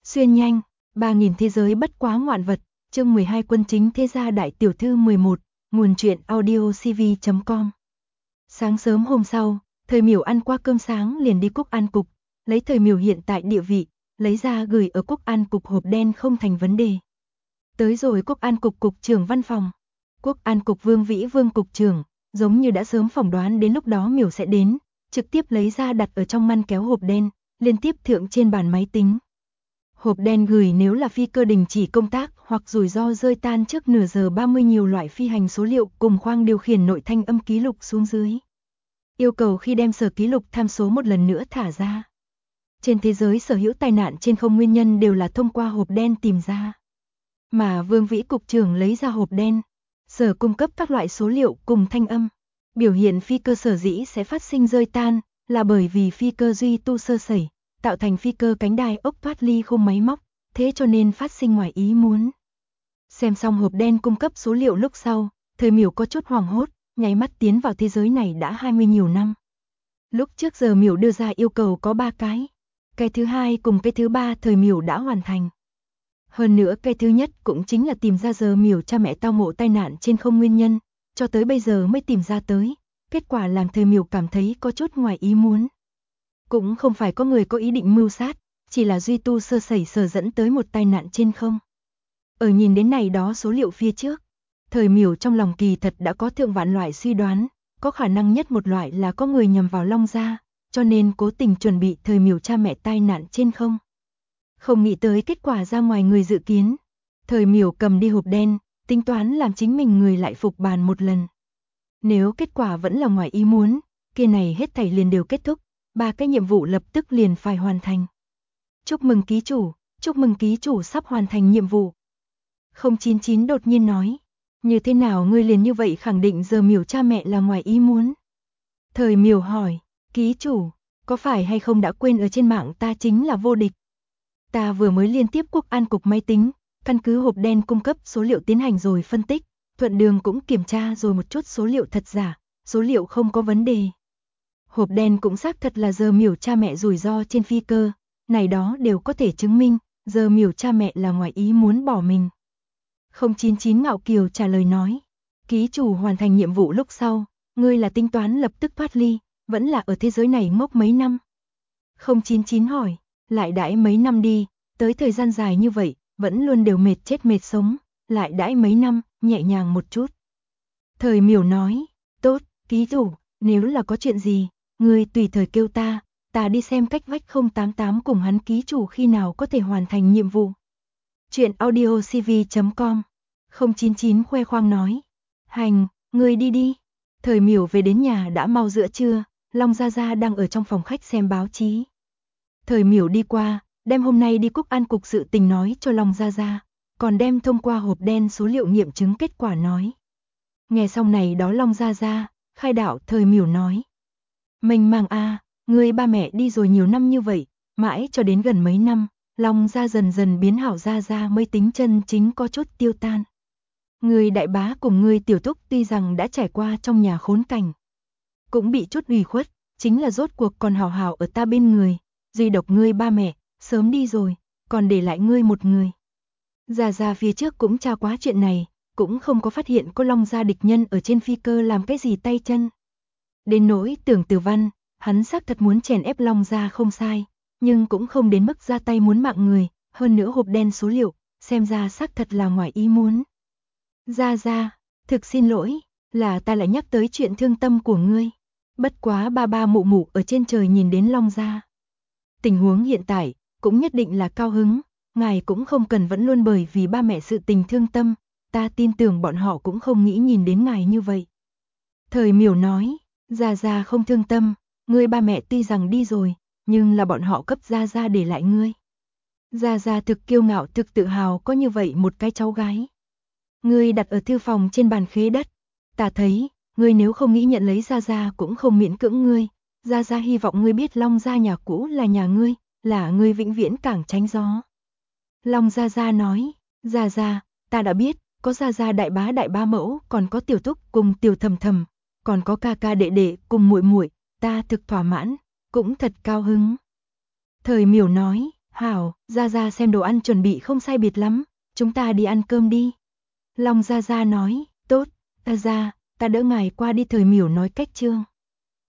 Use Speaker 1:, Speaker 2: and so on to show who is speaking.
Speaker 1: Xuyên nhanh, 3000 thế giới bất quá ngoạn vật, chương 12 Quân chính thế gia đại tiểu thư 11, nguồn truyện audiocv.com. Sáng sớm hôm sau, Thời Miểu ăn qua cơm sáng liền đi Quốc An cục, lấy Thời Miểu hiện tại địa vị, lấy ra gửi ở Quốc An cục hộp đen không thành vấn đề. Tới rồi Quốc An cục cục trưởng văn phòng. Quốc An cục Vương Vĩ Vương cục trưởng, giống như đã sớm phỏng đoán đến lúc đó Miểu sẽ đến, trực tiếp lấy ra đặt ở trong ngăn kéo hộp đen, liên tiếp thượng trên bàn máy tính. Hộp đen gửi nếu là phi cơ đình chỉ công tác hoặc rủi ro rơi tan trước nửa giờ 30 nhiều loại phi hành số liệu cùng khoang điều khiển nội thanh âm ký lục xuống dưới. Yêu cầu khi đem sở ký lục tham số một lần nữa thả ra. Trên thế giới sở hữu tai nạn trên không nguyên nhân đều là thông qua hộp đen tìm ra. Mà Vương Vĩ cục trưởng lấy ra hộp đen, sở cung cấp các loại số liệu cùng thanh âm. Biểu hiện phi cơ sở dĩ sẽ phát sinh rơi tan là bởi vì phi cơ duy tu sơ sẩy, tạo thành phi cơ cánh đai ốc thoát ly không máy móc, thế cho nên phát sinh ngoài ý muốn. Xem xong hộp đen cung cấp số liệu lúc sau, Thời Miểu có chút hoảng hốt, nháy mắt tiến vào thế giới này đã 20 nhiều năm. Lúc trước giờ Miểu đưa ra yêu cầu có 3 cái thứ hai cùng cái thứ ba Thời Miểu đã hoàn thành. Hơn nữa cái thứ nhất cũng chính là tìm ra giờ Miểu cha mẹ tao ngộ tai nạn trên không nguyên nhân, cho tới bây giờ mới tìm ra tới, kết quả làm Thời Miểu cảm thấy có chút ngoài ý muốn. Cũng không phải có người có ý định mưu sát, chỉ là duy tu sơ sẩy sở dẫn tới một tai nạn trên không. Ở nhìn đến này đó số liệu phía trước, Thời Miểu trong lòng kỳ thật đã có thượng vạn loại suy đoán, có khả năng nhất một loại là có người nhằm vào Long gia, cho nên cố tình chuẩn bị Thời Miểu cha mẹ tai nạn trên không. Không nghĩ tới kết quả ra ngoài người dự kiến. Thời Miểu cầm đi hộp đen, tính toán làm chính mình người lại phục bàn một lần. Nếu kết quả vẫn là ngoài ý muốn, kia này hết thảy liền đều kết thúc, 3 cái nhiệm vụ lập tức liền phải hoàn thành. Chúc mừng ký chủ sắp hoàn thành nhiệm vụ. 099 đột nhiên nói, như thế nào ngươi liền như vậy khẳng định giờ Miểu cha mẹ là ngoài ý muốn? Thời Miểu hỏi, ký chủ, có phải hay không đã quên ở trên mạng ta chính là vô địch? Ta vừa mới liên tiếp Quốc An cục máy tính, căn cứ hộp đen cung cấp số liệu tiến hành rồi phân tích, thuận đường cũng kiểm tra rồi một chút số liệu thật giả, số liệu không có vấn đề. Hộp đen cũng xác thật là giờ Miểu cha mẹ rủi ro trên phi cơ, này đó đều có thể chứng minh, giờ Miểu cha mẹ là ngoài ý muốn bỏ mình. 099 ngạo kiều trả lời nói, ký chủ hoàn thành nhiệm vụ lúc sau, ngươi là tính toán lập tức thoát ly, vẫn là ở thế giới này ngốc mấy năm? 099 hỏi, lại đãi mấy năm đi, tới thời gian dài như vậy, vẫn luôn đều mệt chết mệt sống, lại đãi mấy năm, nhẹ nhàng một chút. Thời Miểu nói, tốt, ký chủ, nếu là có chuyện gì, ngươi tùy thời kêu ta đi xem cách vách 088 cùng hắn ký chủ khi nào có thể hoàn thành nhiệm vụ. Chuyện audiocv.com. 099 khoe khoang nói, hành, ngươi đi đi. Thời Miểu về đến nhà đã mau giữa trưa, Long Gia Gia đang ở trong phòng khách xem báo chí. Thời Miểu đi qua, đem hôm nay đi Quốc An cục sự tình nói cho Long Gia Gia, còn đem thông qua hộp đen số liệu nghiệm chứng kết quả nói. Nghe xong này đó Long Gia Gia, khai đạo Thời Miểu nói. Mênh mang ngươi ba mẹ đi rồi nhiều năm như vậy, mãi cho đến gần mấy năm, Long Gia dần dần biến hảo Gia Gia mới tính chân chính có chút tiêu tan. Ngươi đại bá cùng ngươi tiểu thúc tuy rằng đã trải qua trong nhà khốn cảnh, cũng bị chút ủy khuất, chính là rốt cuộc còn hảo hảo ở ta bên người, duy độc ngươi ba mẹ, sớm đi rồi, còn để lại ngươi một người. Gia Gia phía trước cũng tra quá chuyện này, cũng không có phát hiện có Long Gia địch nhân ở trên phi cơ làm cái gì tay chân. Đến nỗi Tưởng Tử Văn, hắn xác thật muốn chèn ép Long Gia không sai, nhưng cũng không đến mức ra tay muốn mạng người, hơn nữa hộp đen số liệu, xem ra xác thật là ngoài ý muốn. Gia Gia, thực xin lỗi, là ta lại nhắc tới chuyện thương tâm của ngươi. Bất quá ba ba mụ mụ ở trên trời nhìn đến Long Gia. Tình huống hiện tại, cũng nhất định là cao hứng, ngài cũng không cần vẫn luôn bởi vì ba mẹ sự tình thương tâm, ta tin tưởng bọn họ cũng không nghĩ nhìn đến ngài như vậy. Thời Miểu nói, Gia Gia không thương tâm, ngươi ba mẹ tuy rằng đi rồi, nhưng là bọn họ cấp Gia Gia để lại ngươi. Gia Gia thực kiêu ngạo thực tự hào có như vậy một cái cháu gái. Ngươi đặt ở thư phòng trên bàn khế đất, ta thấy, ngươi nếu không nghĩ nhận lấy Gia Gia cũng không miễn cưỡng ngươi, Gia Gia hy vọng ngươi biết Long Gia nhà cũ là nhà ngươi, là ngươi vĩnh viễn cảng tránh gió. Long Gia Gia nói, Gia Gia, ta đã biết, có Gia Gia đại bá mẫu, còn có tiểu thúc cùng tiểu thầm thầm, còn có ca ca đệ đệ cùng muội muội, ta thực thỏa mãn, cũng thật cao hứng. Thời Miểu nói, Hảo, Gia Gia xem đồ ăn chuẩn bị không sai biệt lắm, chúng ta đi ăn cơm đi. Long Gia Gia nói, tốt, ta ra, ta đỡ ngài qua đi. Thời Miểu nói cách trương.